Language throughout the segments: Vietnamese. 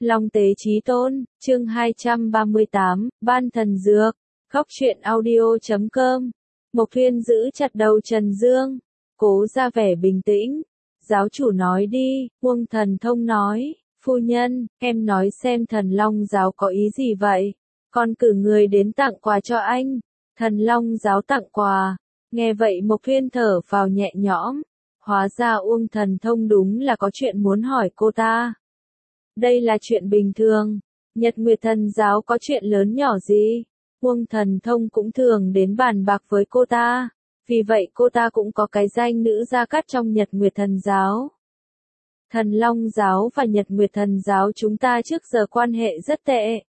Long tế chí tôn, chương 238, Ban thần dược, Góc truyện audio.com. Mộc Thuyên giữ chặt đầu Trần Dương, cố ra vẻ bình tĩnh. Giáo chủ nói đi, Uông Thần Thông nói, phu nhân, em nói xem Thần Long giáo có ý gì vậy? Con cử người đến tặng quà cho anh. Thần Long giáo tặng quà. Nghe vậy Mộc Thuyên thở phào nhẹ nhõm. Hóa ra Uông Thần Thông đúng là có chuyện muốn hỏi cô ta. Đây là chuyện bình thường. Nhật Nguyệt Thần giáo có chuyện lớn nhỏ gì? Uông Thần Thông cũng thường đến bàn bạc với cô ta. Vì vậy cô ta cũng có cái danh nữ gia cát trong Nhật Nguyệt Thần giáo. Thần Long giáo và Nhật Nguyệt Thần giáo chúng ta trước giờ quan hệ rất tệ.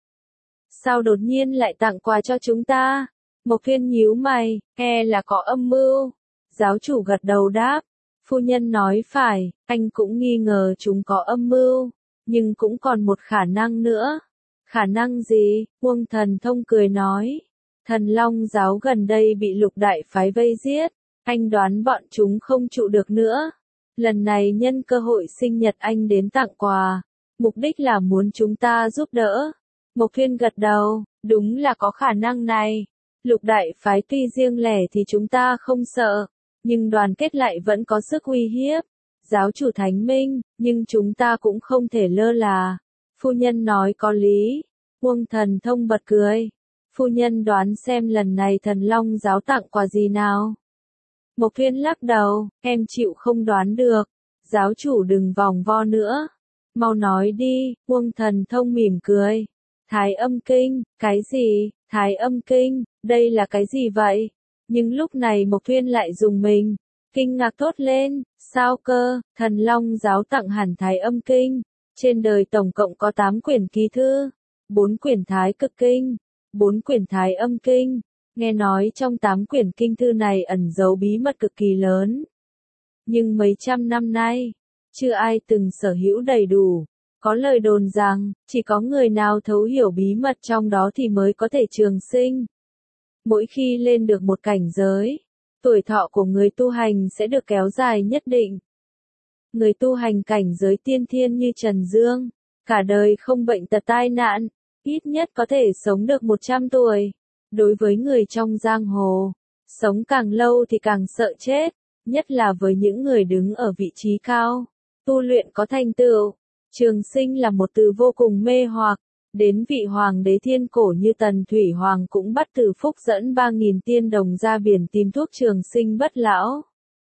Sao đột nhiên lại tặng quà cho chúng ta? Mộc Thuyên nhíu mày, e là có âm mưu. Giáo chủ gật đầu đáp. Phu nhân nói phải, anh cũng nghi ngờ chúng có âm mưu. Nhưng cũng còn một khả năng nữa. Khả năng gì? Uông Thần Thông cười nói. Thần Long giáo gần đây bị Lục đại phái vây giết. Anh đoán bọn chúng không trụ được nữa. Lần này nhân cơ hội sinh nhật anh đến tặng quà. Mục đích là muốn chúng ta giúp đỡ. Mộc Thuyên gật đầu, đúng là có khả năng này. Lục đại phái tuy riêng lẻ thì chúng ta không sợ. Nhưng đoàn kết lại vẫn có sức uy hiếp. Giáo chủ Thánh Minh, nhưng chúng ta cũng không thể lơ là. Phu nhân nói có lý. Uông Thần Thông bật cười. Phu nhân đoán xem lần này Thần Long giáo tặng quà gì nào? Mộc Thuyên lắc đầu, em chịu không đoán được. Giáo chủ đừng vòng vo nữa. Mau nói đi, Uông Thần Thông mỉm cười. Thái âm kinh, cái gì? Thái âm kinh, đây là cái gì vậy? Nhưng lúc này Mộc Thuyên lại dùng mình. Kinh ngạc thốt lên, sao cơ, Thần Long giáo tặng hẳn Thái âm kinh. Trên đời tổng cộng có 8 quyển ký thư, 4 quyển Thái cực kinh, 4 quyển Thái âm kinh. Nghe nói trong 8 quyển kinh thư này ẩn giấu bí mật cực kỳ lớn. Nhưng mấy trăm năm nay, chưa ai từng sở hữu đầy đủ. Có lời đồn rằng, chỉ có người nào thấu hiểu bí mật trong đó thì mới có thể trường sinh. Mỗi khi lên được một cảnh giới, tuổi thọ của người tu hành sẽ được kéo dài nhất định. Người tu hành cảnh giới tiên thiên như Trần Dương, cả đời không bệnh tật tai nạn, ít nhất có thể sống được 100 tuổi. Đối với người trong giang hồ, sống càng lâu thì càng sợ chết, nhất là với những người đứng ở vị trí cao, tu luyện có thành tựu. Trường sinh là một từ vô cùng mê hoặc, đến vị hoàng đế thiên cổ như Tần Thủy Hoàng cũng bắt Từ Phúc dẫn 3.000 tiên đồng ra biển tìm thuốc trường sinh bất lão.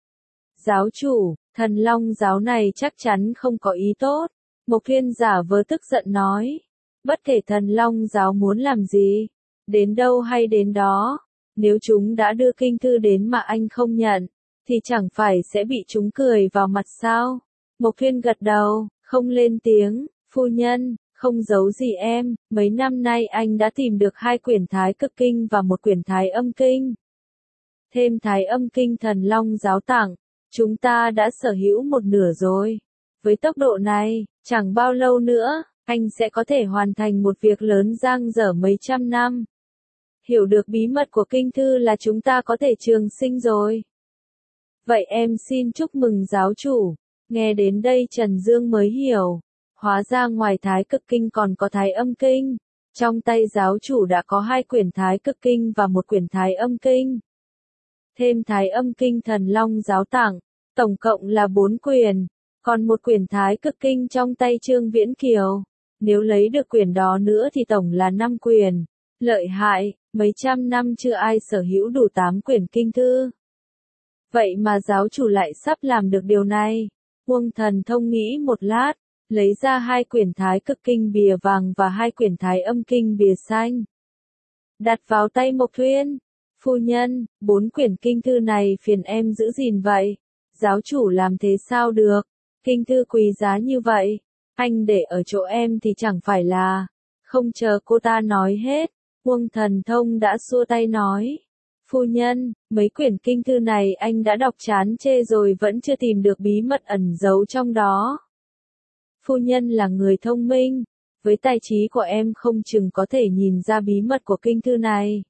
Giáo chủ, Thần Long giáo này chắc chắn không có ý tốt. Mộc Thuyên giả vờ tức giận nói. Bất kể Thần Long giáo muốn làm gì, đến đâu hay đến đó, nếu chúng đã đưa kinh thư đến mà anh không nhận, thì chẳng phải sẽ bị chúng cười vào mặt sao? Mộc Thuyên gật đầu, không lên tiếng, phu nhân, không giấu gì em, mấy năm nay anh đã tìm được 2 quyển Thái cực kinh và 1 quyển Thái âm kinh. Thêm Thái âm kinh Thần Long giáo tặng, chúng ta đã sở hữu 1/2 rồi. Với tốc độ này, chẳng bao lâu nữa, anh sẽ có thể hoàn thành một việc lớn dang dở mấy trăm năm. Hiểu được bí mật của kinh thư là chúng ta có thể trường sinh rồi. Vậy em xin chúc mừng giáo chủ. Nghe đến đây Trần Dương mới hiểu. Hóa ra ngoài Thái cực kinh còn có Thái âm kinh. Trong tay giáo chủ đã có 2 quyển Thái cực kinh và 1 quyển Thái âm kinh. Thêm Thái âm kinh Thần Long giáo tặng, tổng cộng là 4 quyển. Còn 1 quyển Thái cực kinh trong tay Trương Viễn Kiều. Nếu lấy được quyển đó nữa thì tổng là 5 quyển. Lợi hại, mấy trăm năm chưa ai sở hữu đủ 8 quyển kinh thư. Vậy mà giáo chủ lại sắp làm được điều này. Uông Thần Thông nghĩ một lát, lấy ra 2 quyển Thái cực kinh bìa vàng và 2 quyển Thái âm kinh bìa xanh. Đặt vào tay Mộc Thuyên. Phu nhân, 4 quyển kinh thư này phiền em giữ gìn vậy. Giáo chủ làm thế sao được? Kinh thư quý giá như vậy, anh để ở chỗ em thì chẳng phải là. Không chờ cô ta nói hết, Uông Thần Thông đã xua tay nói. Phu nhân, mấy quyển kinh thư này anh đã đọc chán chê rồi vẫn chưa tìm được bí mật ẩn giấu trong đó. Phu nhân là người thông minh, với tài trí của em không chừng có thể nhìn ra bí mật của kinh thư này.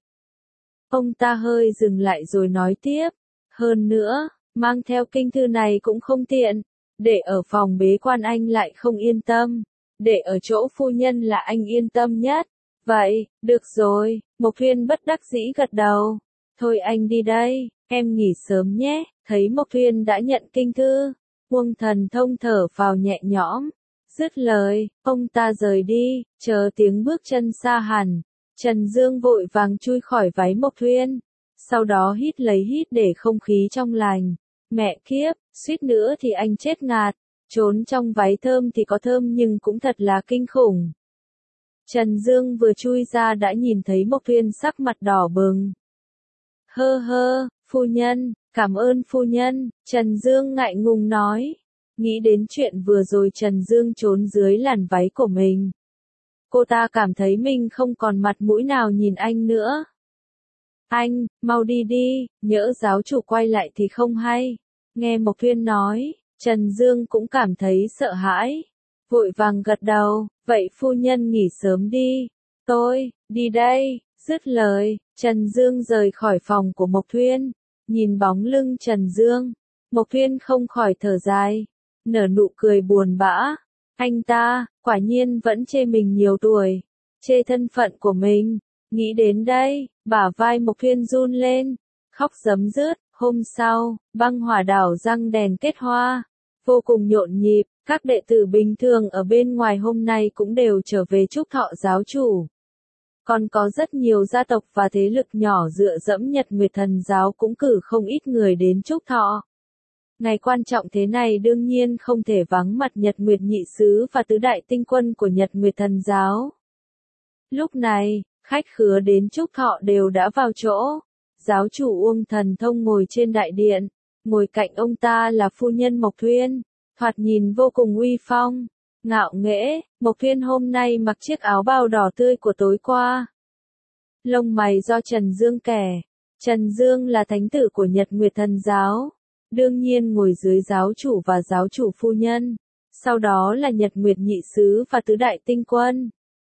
Ông ta hơi dừng lại rồi nói tiếp. Hơn nữa, mang theo kinh thư này cũng không tiện. Để ở phòng bế quan anh lại không yên tâm. để ở chỗ phu nhân là anh yên tâm nhất. Vậy, được rồi, Mộc Thuyên bất đắc dĩ gật đầu. Thôi anh đi đây, em nghỉ sớm nhé. Thấy Mộc Thuyên đã nhận kinh thư, Uông Thần Thông thở phào nhẹ nhõm. Dứt lời, ông ta rời đi, chờ tiếng bước chân xa hẳn. Trần Dương vội vàng chui khỏi váy Mộc Thuyên, sau đó hít lấy hít để không khí trong lành. Mẹ kiếp, suýt nữa thì anh chết ngạt, trốn trong váy thơm thì có thơm nhưng cũng thật là kinh khủng. Trần Dương vừa chui ra đã nhìn thấy Mộc Thuyên sắc mặt đỏ bừng. Hơ hơ, phu nhân, cảm ơn phu nhân, Trần Dương ngại ngùng nói. Nghĩ đến chuyện vừa rồi Trần Dương trốn dưới làn váy của mình. Cô ta cảm thấy mình không còn mặt mũi nào nhìn anh nữa. Anh, mau đi đi, nhỡ giáo chủ quay lại thì không hay. Nghe Mộc Thuyên nói, Trần Dương cũng cảm thấy sợ hãi. Vội vàng gật đầu, vậy phu nhân nghỉ sớm đi. Tôi, đi đây, dứt lời, Trần Dương rời khỏi phòng của Mộc Thuyên. Nhìn bóng lưng Trần Dương, Mộc Thuyên không khỏi thở dài, nở nụ cười buồn bã. Anh ta, quả nhiên vẫn chê mình nhiều tuổi, chê thân phận của mình. Nghĩ đến đây, bả vai Mộc Thuyên run lên, khóc rấm rứt. Hôm sau, Băng Hỏa Đảo răng đèn kết hoa, vô cùng nhộn nhịp, các đệ tử bình thường ở bên ngoài hôm nay cũng đều trở về chúc thọ giáo chủ. Còn có rất nhiều gia tộc và thế lực nhỏ dựa dẫm Nhật Nguyệt Thần giáo cũng cử không ít người đến chúc thọ. Ngày quan trọng thế này đương nhiên không thể vắng mặt Nhật Nguyệt Nhị Sứ và tứ đại tinh quân của Nhật Nguyệt Thần giáo. Lúc này, khách khứa đến chúc thọ đều đã vào chỗ. Giáo chủ Uông Thần Thông ngồi trên đại điện, ngồi cạnh ông ta là phu nhân Mộc Thuyên, thoạt nhìn vô cùng uy phong, ngạo nghễ. Mộc Thuyên hôm nay mặc chiếc áo bào đỏ tươi của tối qua. Lông mày do Trần Dương kẻ. Trần Dương là thánh tử của Nhật Nguyệt Thần giáo, đương nhiên ngồi dưới giáo chủ và giáo chủ phu nhân, sau đó là Nhật Nguyệt Nhị Sứ và tứ đại tinh quân.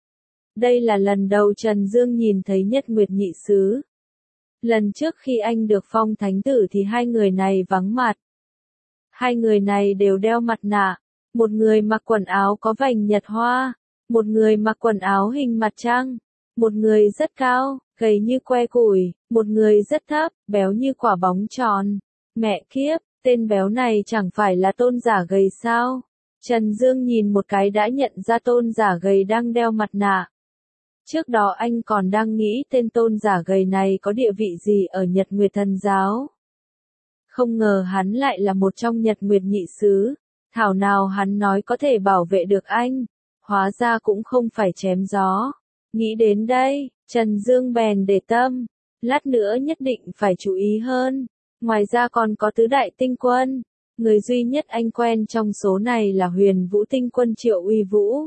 Đây là lần đầu Trần Dương nhìn thấy Nhật Nguyệt Nhị Sứ. Lần trước khi anh được phong thánh tử thì hai người này vắng mặt. Hai người này đều đeo mặt nạ, một người mặc quần áo có vành nhật hoa, một người mặc quần áo hình mặt trăng, một người rất cao, gầy như que củi, một người rất thấp, béo như quả bóng tròn. Mẹ kiếp, tên béo này chẳng phải là Tôn Giả Gầy sao? Trần Dương nhìn một cái đã nhận ra Tôn Giả Gầy đang đeo mặt nạ. Trước đó anh còn đang nghĩ tên Tôn Giả Gầy này có địa vị gì ở Nhật Nguyệt Thần giáo. Không ngờ hắn lại là một trong Nhật Nguyệt Nhị Sứ, thảo nào hắn nói có thể bảo vệ được anh, hóa ra cũng không phải chém gió. Nghĩ đến đây, Trần Dương bèn để tâm, lát nữa nhất định phải chú ý hơn. Ngoài ra còn có tứ đại tinh quân, người duy nhất anh quen trong số này là Huyền Vũ tinh quân Triệu Uy Vũ.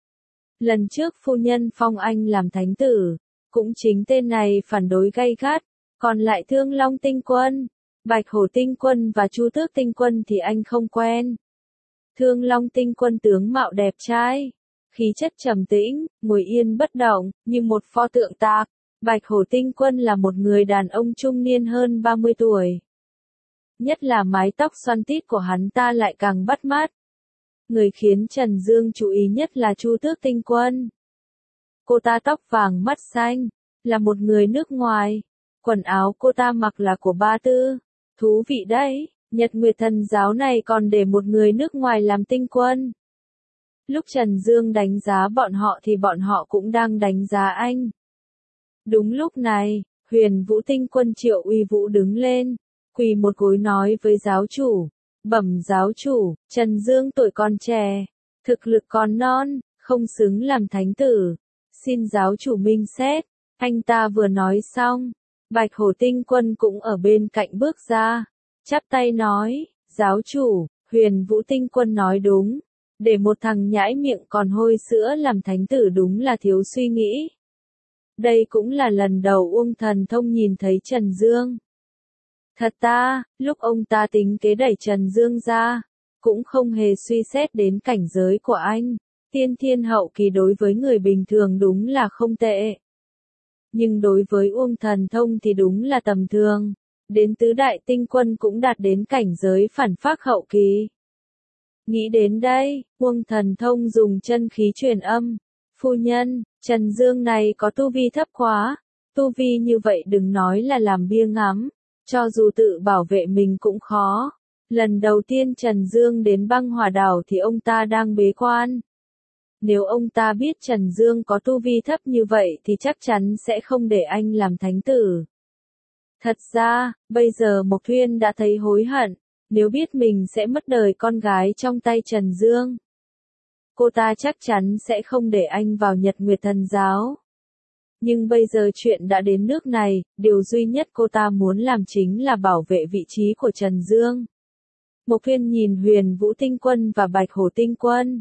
Lần trước phu nhân phong anh làm thánh tử, cũng chính tên này phản đối gay gắt, còn lại Thương Long tinh quân, Bạch Hổ tinh quân và Chu Tước tinh quân thì anh không quen. Thương Long tinh quân tướng mạo đẹp trai, khí chất trầm tĩnh, ngồi yên bất động, như một pho tượng tạc. Bạch Hổ tinh quân là một người đàn ông trung niên hơn 30 tuổi. Nhất là mái tóc xoăn tít của hắn ta lại càng bắt mắt. Người khiến Trần Dương chú ý nhất là Chu Tước tinh quân. Cô ta tóc vàng mắt xanh, là một người nước ngoài. Quần áo cô ta mặc là của Ba Tư. Thú vị đấy, Nhật Nguyệt Thần giáo này còn để một người nước ngoài làm tinh quân. Lúc Trần Dương đánh giá bọn họ thì bọn họ cũng đang đánh giá anh. Đúng lúc này, Huyền Vũ tinh quân Triệu Uy Vũ đứng lên, quỳ một gối nói với giáo chủ. Bẩm giáo chủ, Trần Dương tuổi còn trẻ, thực lực còn non, không xứng làm thánh tử. Xin giáo chủ minh xét. Anh ta vừa nói xong, Bạch Hổ tinh quân cũng ở bên cạnh bước ra, chắp tay nói, giáo chủ, Huyền Vũ tinh quân nói đúng, để một thằng nhãi miệng còn hôi sữa làm thánh tử đúng là thiếu suy nghĩ. Đây cũng là lần đầu Uông Thần Thông nhìn thấy Trần Dương. Thật ta, lúc ông ta tính kế đẩy Trần Dương ra, cũng không hề suy xét đến cảnh giới của anh. Tiên thiên hậu kỳ đối với người bình thường đúng là không tệ. Nhưng đối với Uông Thần Thông thì đúng là tầm thường. Đến tứ đại tinh quân cũng đạt đến cảnh giới phản phác hậu kỳ. Nghĩ đến đây, Uông Thần Thông dùng chân khí truyền âm. Phu nhân, Trần Dương này có tu vi thấp quá. Tu vi như vậy đừng nói là làm bia ngắm. Cho dù tự bảo vệ mình cũng khó. Lần đầu tiên Trần Dương đến băng hỏa đảo thì ông ta đang bế quan. Nếu ông ta biết Trần Dương có tu vi thấp như vậy thì chắc chắn sẽ không để anh làm thánh tử. Thật ra, bây giờ Mộc Thuyên đã thấy hối hận, nếu biết mình sẽ mất đời con gái trong tay Trần Dương. Cô ta chắc chắn sẽ không để anh vào Nhật Nguyệt Thần Giáo. Nhưng bây giờ chuyện đã đến nước này, điều duy nhất cô ta muốn làm chính là bảo vệ vị trí của Trần Dương. Mộc Thuyên nhìn Huyền Vũ Tinh Quân và Bạch Hổ Tinh Quân.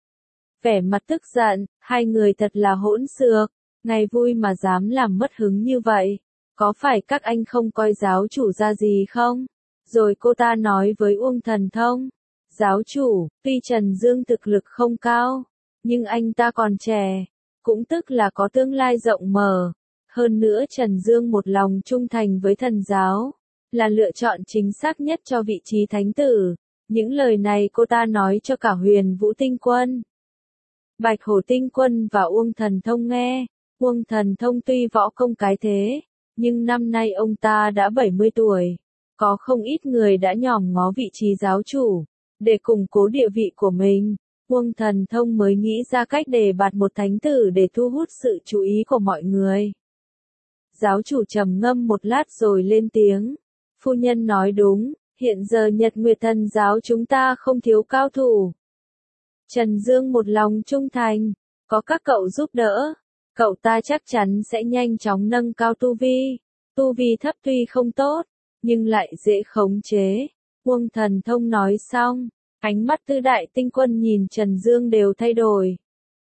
Vẻ mặt tức giận, hai người thật là hỗn xược, ngày vui mà dám làm mất hứng như vậy. Có phải các anh không coi giáo chủ ra gì không? Rồi cô ta nói với Uông Thần Thông. Giáo chủ, tuy Trần Dương thực lực không cao, nhưng anh ta còn trẻ, cũng tức là có tương lai rộng mở. Hơn nữa Trần Dương một lòng trung thành với thần giáo, là lựa chọn chính xác nhất cho vị trí thánh tử. Những lời này cô ta nói cho cả Huyền Vũ Tinh Quân, Bạch Hổ Tinh Quân và Uông Thần Thông nghe. Uông Thần Thông tuy võ công cái thế, nhưng năm nay ông ta đã 70 tuổi. Có không ít người đã nhòm ngó vị trí giáo chủ. Để củng cố địa vị của mình, Uông Thần Thông mới nghĩ ra cách đề bạt một thánh tử để thu hút sự chú ý của mọi người. Giáo chủ trầm ngâm một lát rồi lên tiếng. Phu nhân nói đúng, hiện giờ Nhật Nguyệt Thần Giáo chúng ta không thiếu cao thủ. Trần Dương một lòng trung thành, có các cậu giúp đỡ, cậu ta chắc chắn sẽ nhanh chóng nâng cao tu vi. Tu vi thấp tuy không tốt, nhưng lại dễ khống chế. Uông Thần Thông nói xong, ánh mắt Tư Đại Tinh Quân nhìn Trần Dương đều thay đổi.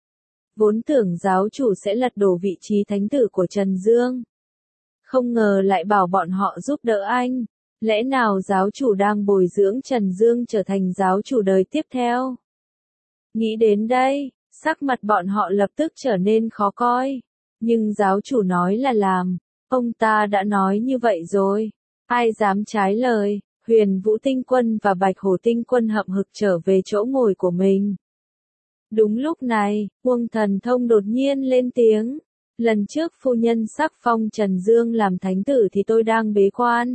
Vốn tưởng giáo chủ sẽ lật đổ vị trí thánh tử của Trần Dương. Không ngờ lại bảo bọn họ giúp đỡ anh. Lẽ nào giáo chủ đang bồi dưỡng Trần Dương trở thành giáo chủ đời tiếp theo? Nghĩ đến đây, sắc mặt bọn họ lập tức trở nên khó coi. Nhưng giáo chủ nói là làm, ông ta đã nói như vậy rồi. Ai dám trái lời? Huyền Vũ Tinh Quân và Bạch Hổ Tinh Quân hậm hực trở về chỗ ngồi của mình. Đúng lúc này, Uông Thần Thông đột nhiên lên tiếng. Lần trước phu nhân sắc phong Trần Dương làm thánh tử thì tôi đang bế quan.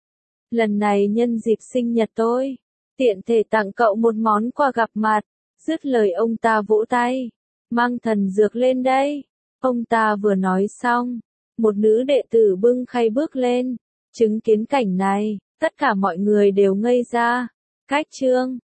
Lần này nhân dịp sinh nhật tôi, tiện thể tặng cậu một món quà gặp mặt. Dứt lời ông ta vỗ tay. Mang thần dược lên đây. Ông ta vừa nói xong, một nữ đệ tử bưng khay bước lên. Chứng kiến cảnh này, tất cả mọi người đều ngây ra. Cách chương